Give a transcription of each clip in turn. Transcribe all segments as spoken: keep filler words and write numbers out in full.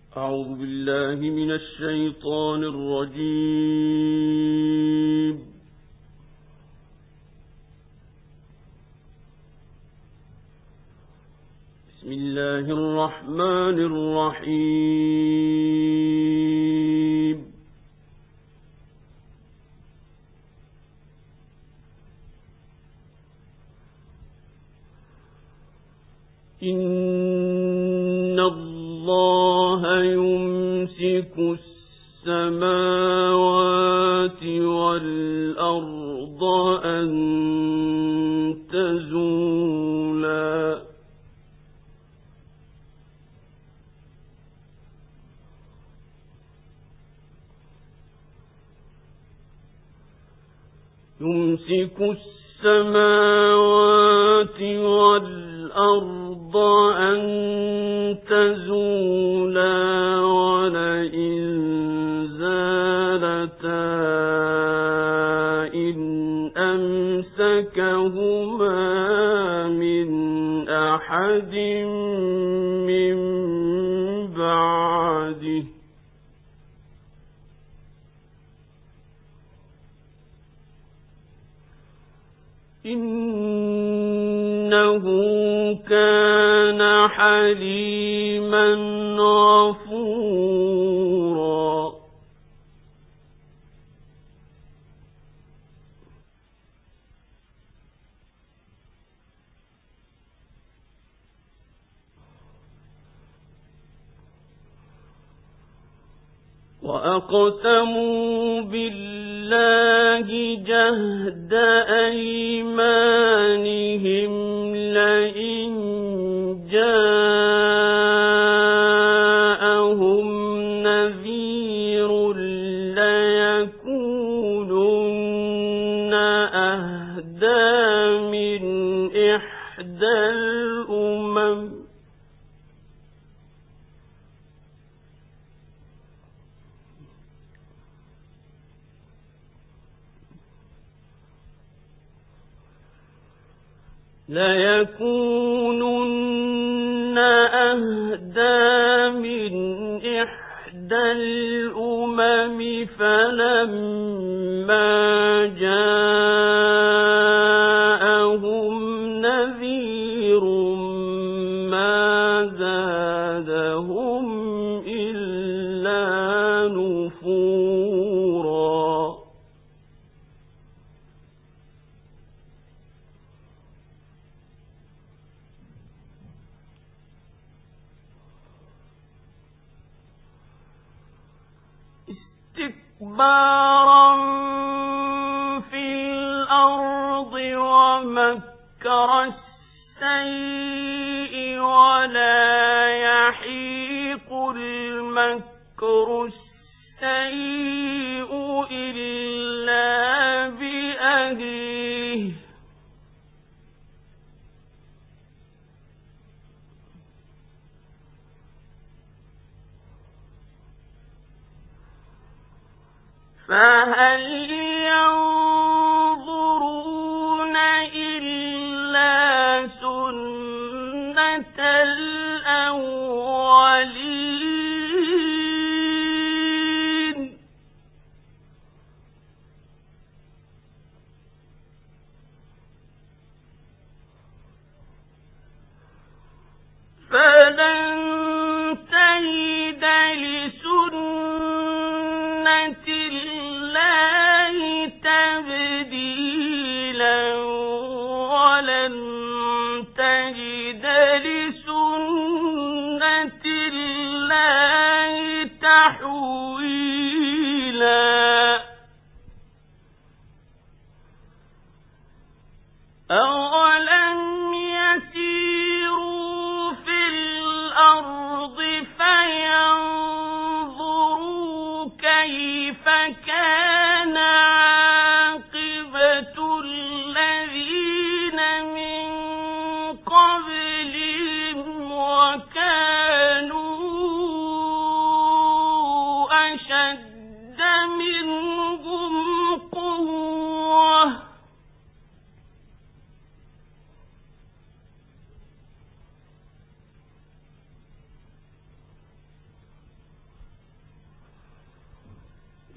أعوذ بالله من الشيطان الرجيم. بسم الله الرحمن الرحيم. إن الله يمسك السماوات والأرض أن تزولا يمسك السماوات والأرض أن تزولا ولئن زالتا إن أمسكهما من أحد من بعده إنه كان حليما غفورا. وأقسموا بالله جهد أيمانهم لئن جاءهم نذير ليكونن أهدى من إحدى الأمم ليكونن أهدى من إحدى الأمم فلما جاءهم نذير ما زادهم إلا نفورا. استكبارا في الأرض ومكر السيء ولا يحيق المكر السيء إلا بأهله فهل ينظرون إلا سنة الأولين فلن تجد لسنة الله تبديلا ولن تجد لسنة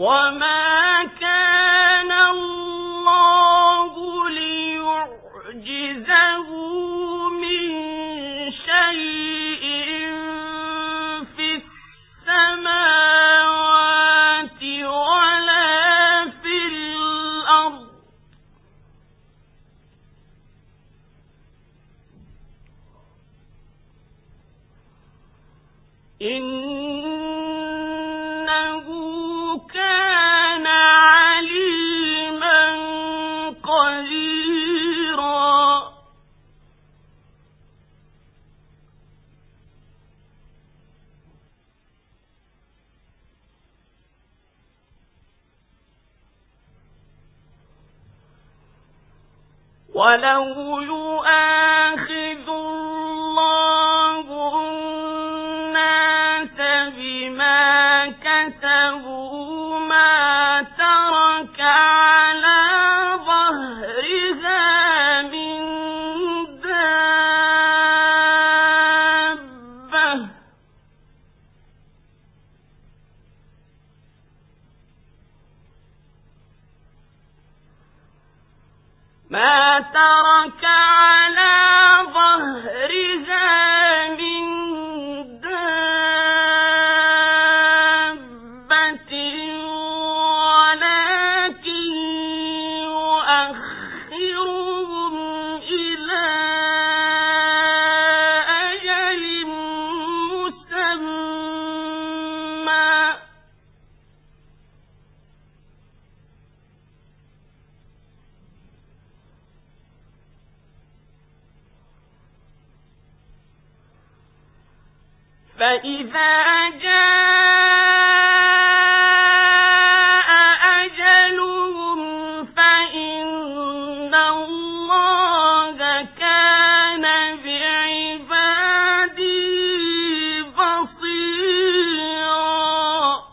وما كان الله ليعجزه من شيء في السماوات ولا في الأرض إنه كان عليما قديرا. ولو يؤاخذ الله الناس بما كسبوا ما ترك على ظهرها من دابة ما ترك على ظهرها من دابة ولكن يؤخرهم إلى أجل مسمى فإذا جاء أجلهم فإن الله كان بعباده بصيرا.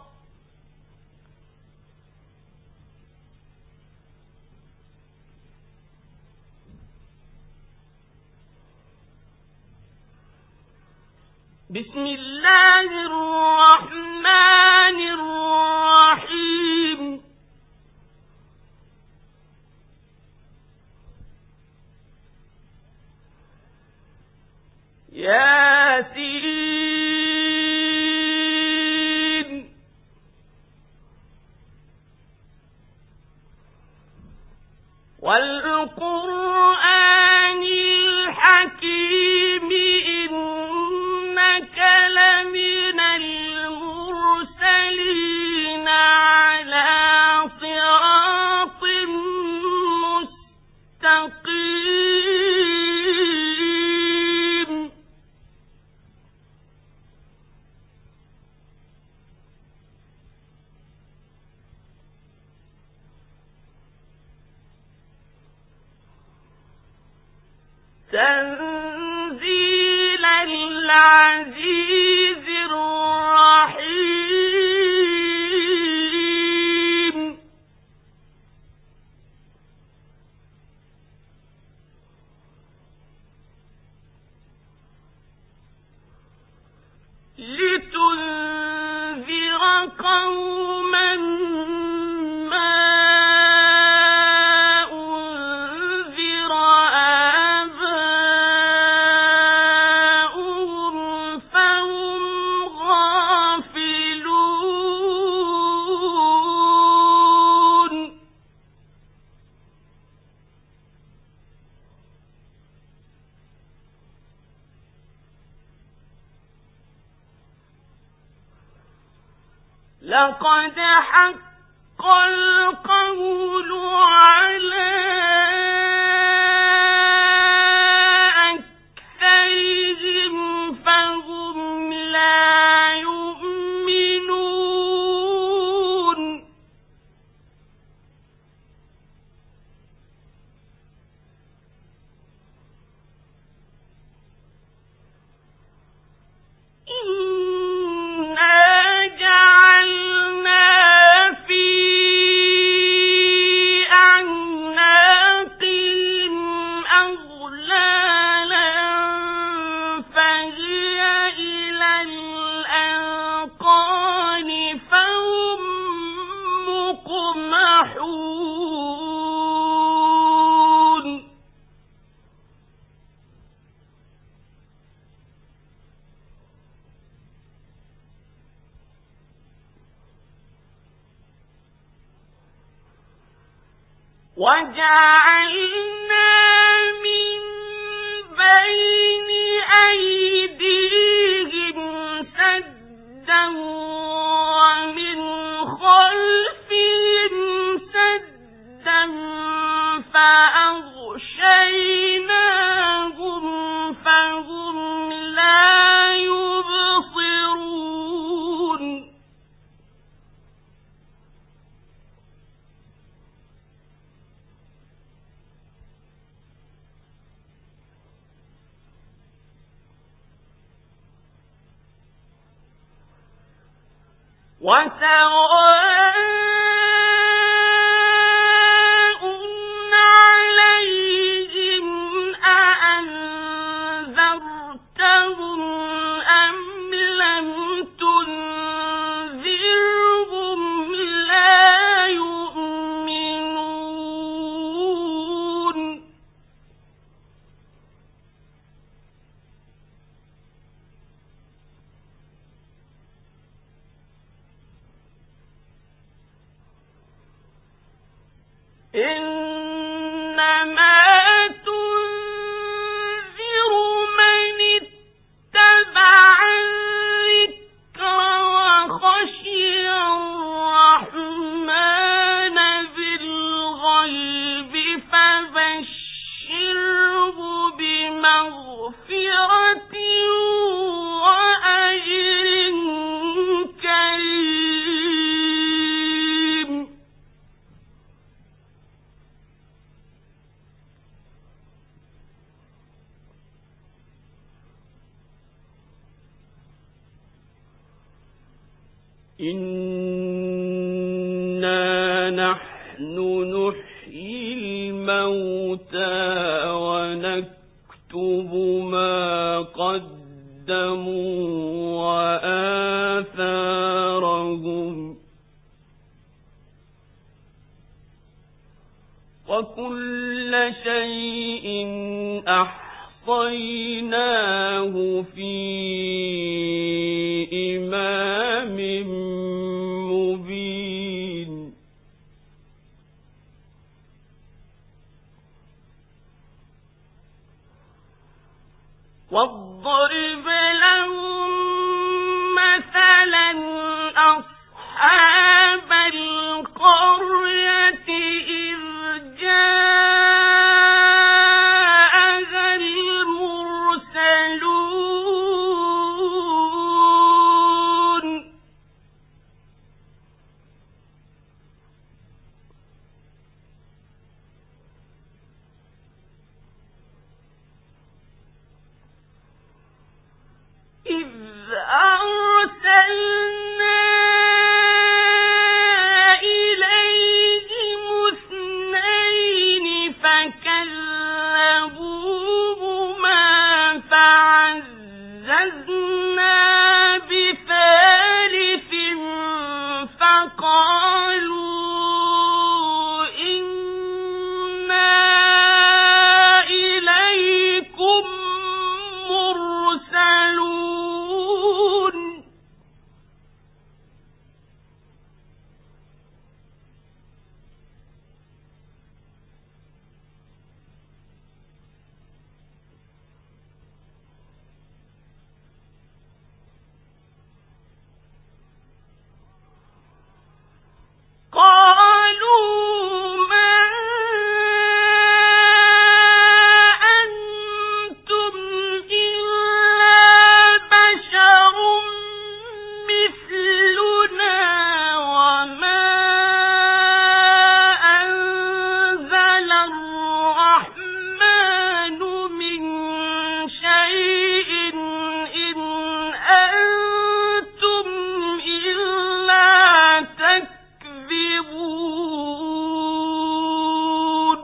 بسم الله الرحمن الرحيم. ياسين والقرآن الحكيم إنك لمن المرسلين على صراط مستقيم. تنزيل العزيز الرحيم. لتنذر قوما ما أنذر آباؤهم فهم غافلون. لقد حق القول على أكثرهم فهم لا يؤمنون. إنا جعلنا في أعناقهم وجعلنا من بين أيديهم سدا ومن خلفهم سدا فأغشيناهم فهم لا يبصرون وسواء عليهم أأنذرتهم أم لم تنذرهم لا يؤمنون إنما تنذر من اتبع الذكر وخشي الرحمن بالغيب فبشره بمغفرة وأجر كريم. إنا نحن نحيي الموتى ونكتب ما قدموا وآثارهم وكل شيء أحصيناه في إمام مبين. واضرب لهم مثلا أصحاب القرية إذ جاءها المرسلون إذ أرسلنا إليهم اثنين فكذبوهما فعززنا بثالث فقالوا إنا إليكم مرسلون. قالوا ما أنتم إلا بشر مثلنا وما أنزل الرحمن من شيء إن أنتم إلا تكذبون.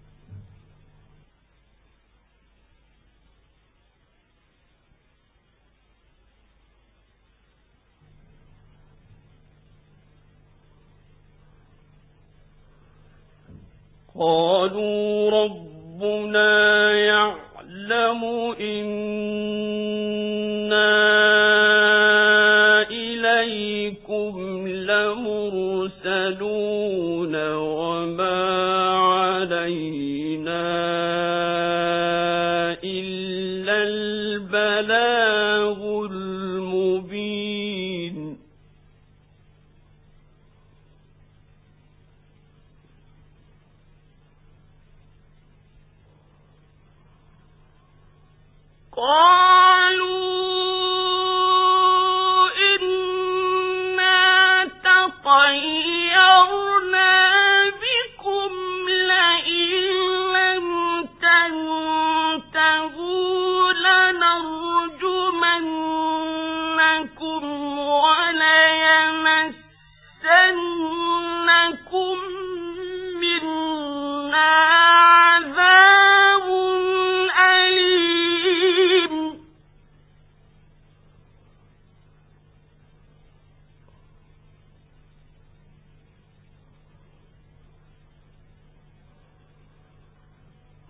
قالوا ربنا يعلم إنا إليكم لمرسلون وما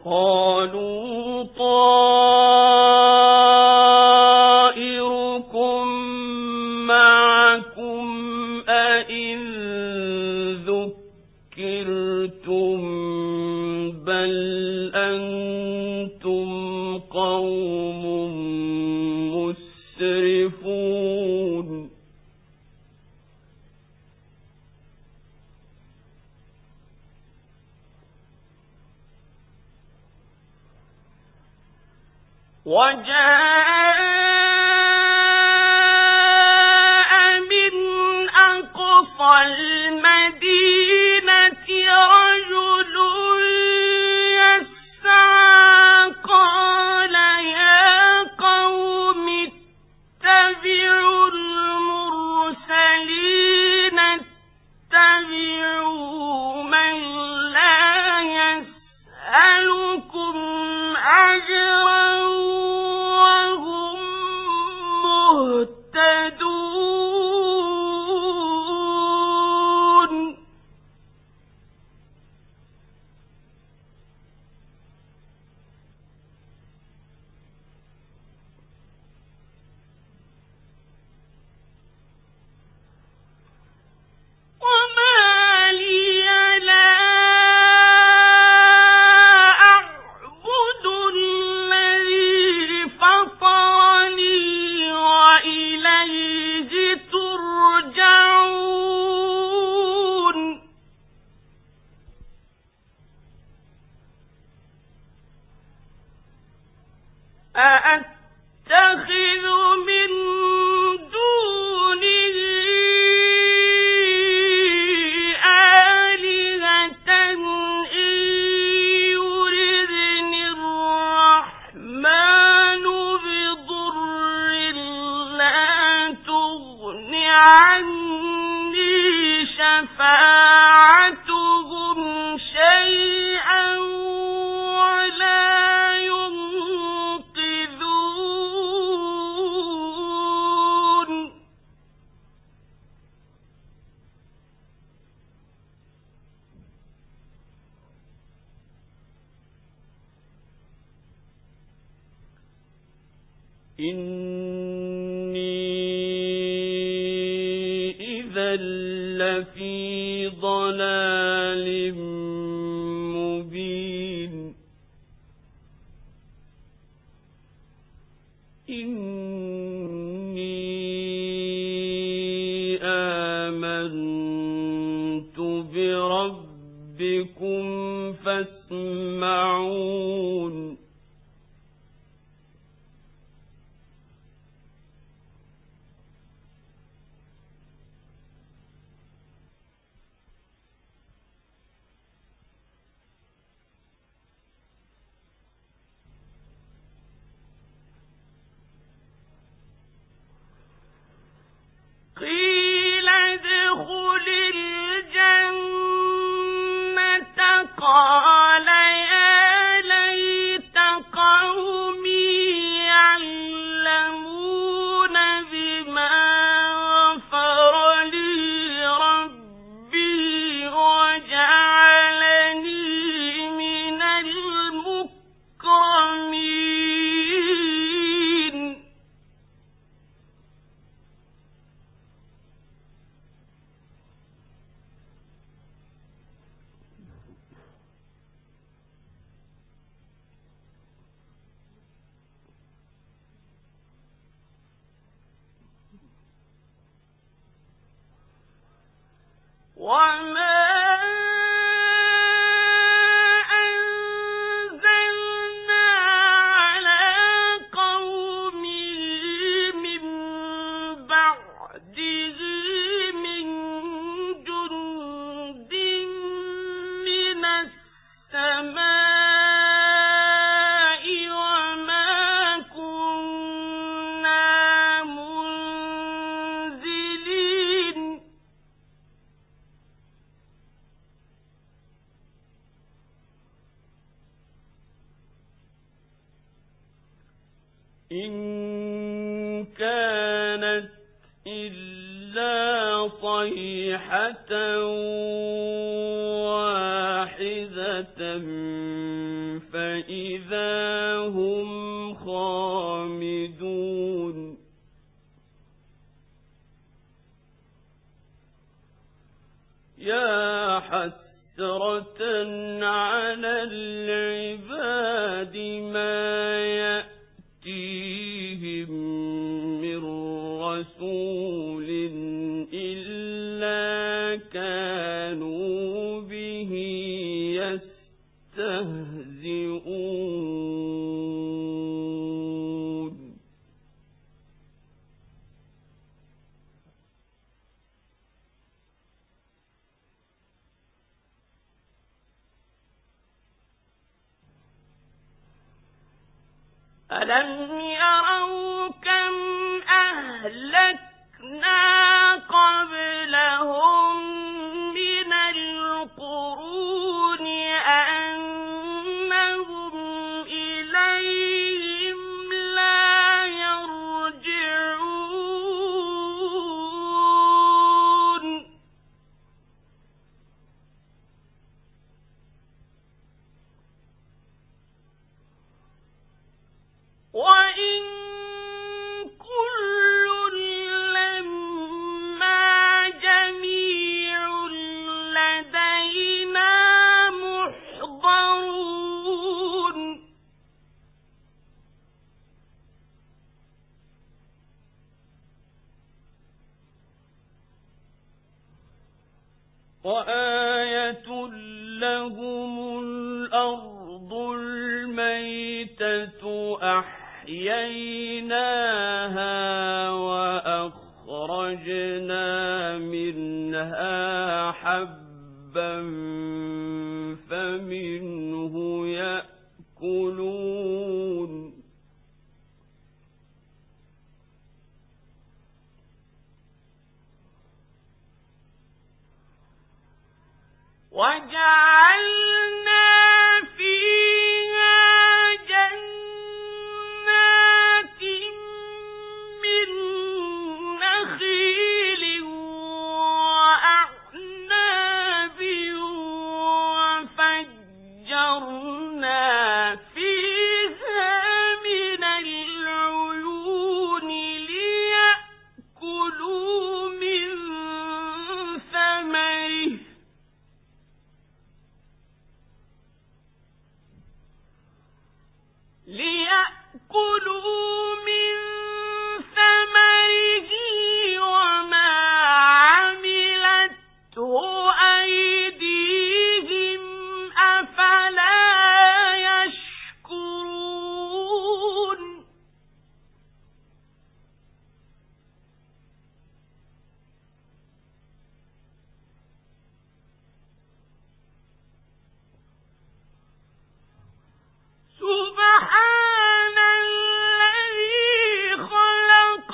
قالوا طائركم معكم أئن ذكرتم بل أنتم قوم مسرفون وجاء من أقصى المدينة رجل يسعى قال يا قوم اتبعوا المرسلين اتبعوا من لا يسألكم أجرا وهم مهتدون وما لي لا أعبد الذي فطرني وإليه ترجعون أأتخذ من دونه آلهة إن يردني الرحمن بضر لا تغن عني شفاعتهم شيئا ولا ينقذون إني إذا لفي ضلال مبين إني آمنت بربكم فاسمعون قيل ادخل الجنة قال يا ليت قومي يعلمون بما غفر لي ربي وجعلني من المكرمين وما أنزلنا على قومه من بعده من جند من السماء وما كنا منزلين إن كانت إلا صيحة واحدة فإذا هم خامدون يا حسرة على العباد ما يأتيهم من رسول إلا كانوا به يستهزئون ألم يروا كم أهلكنا قبلهم من القرون أنهم إليهم لا يرجعون وإن كل لما جميع لدينا محضرون وآية لهم الأرض الميتة أحييناها وأخرجنا منها حبا فمنه يأكلون وجعلنا فيها جنات من نخيل وأعناب وفجرنا فيها من العيون ليأكلوا من ثمره ليأكلوا من ثمره وما عملته أيديهم أفلا يشكرون سبحان الذي خلق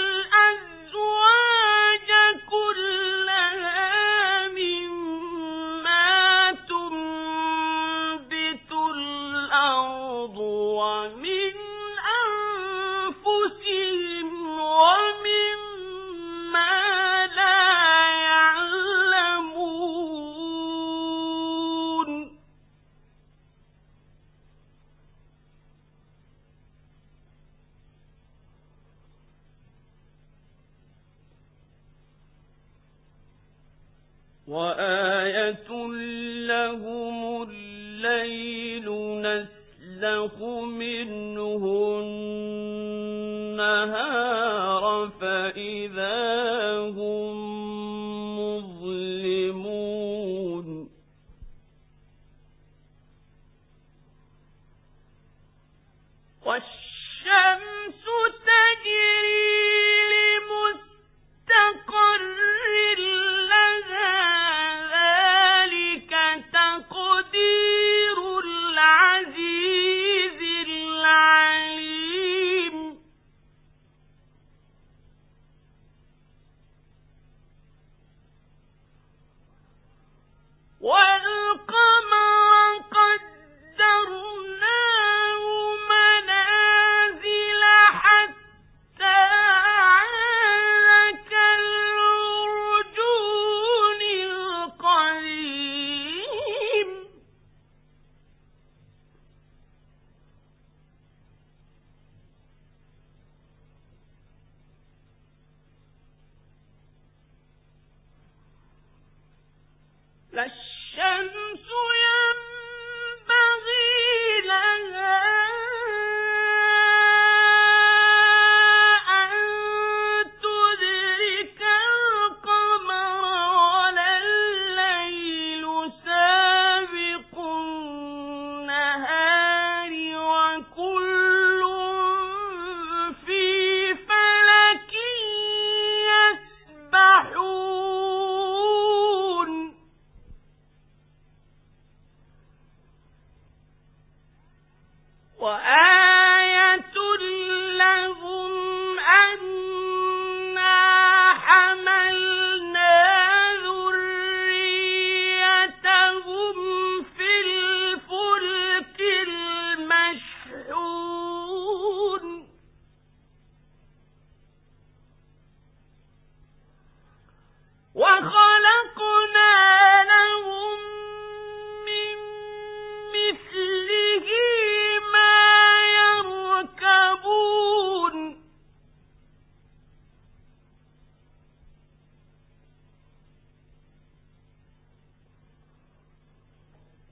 الأزواج كلها مما تنبت الأرض ومن أنفسهم ومما لا يعلمون وآية لهم الليل نسلخ منه النهار فإذا هم مظلمون والشمس تجري لمستقر لها ذلك تقدير العزيز العليم.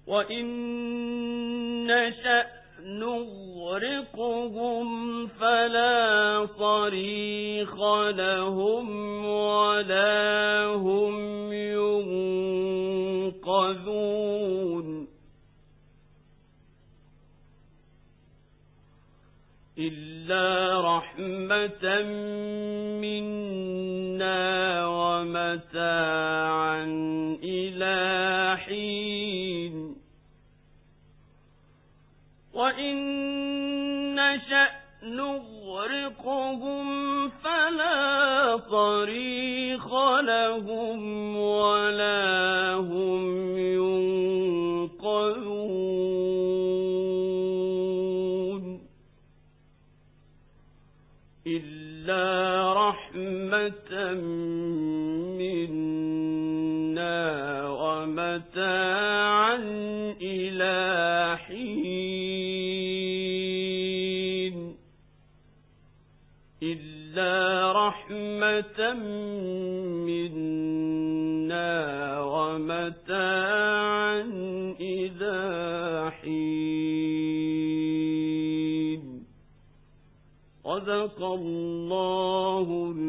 وإن نشأ نغرقهم فلا صريخ لهم ولا هم ينقذون إلا رحمة منا ومتاعا إلى حين وإن نشأ نغرقهم فلا صريخ لهم ولا هم ينقذون إلا رحمة منا ومتاعا إلى حين إلا رحمة منا ومتاعا إلى حين صدق الله